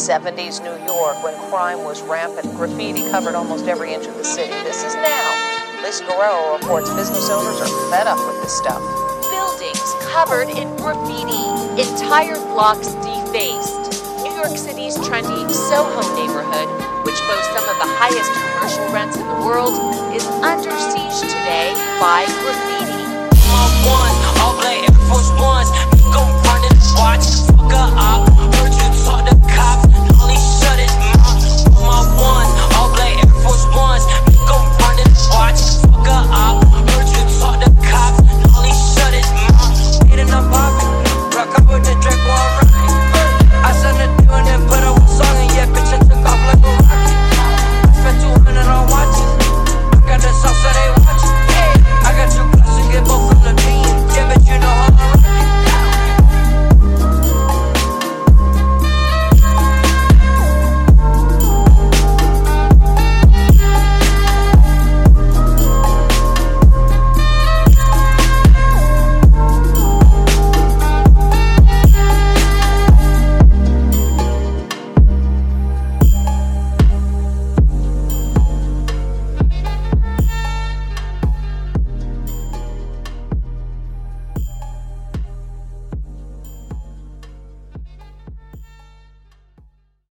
70s New York, when crime was rampant, graffiti covered almost every inch of the city. This is now. Lisa Guerrero reports business owners are fed up with this stuff. Buildings covered in graffiti, entire blocks defaced. New York City's trendy Soho neighborhood, which boasts some of the highest commercial rents in the world, is under siege today by graffiti. All black Air Force Ones, go run and watch, fuck up.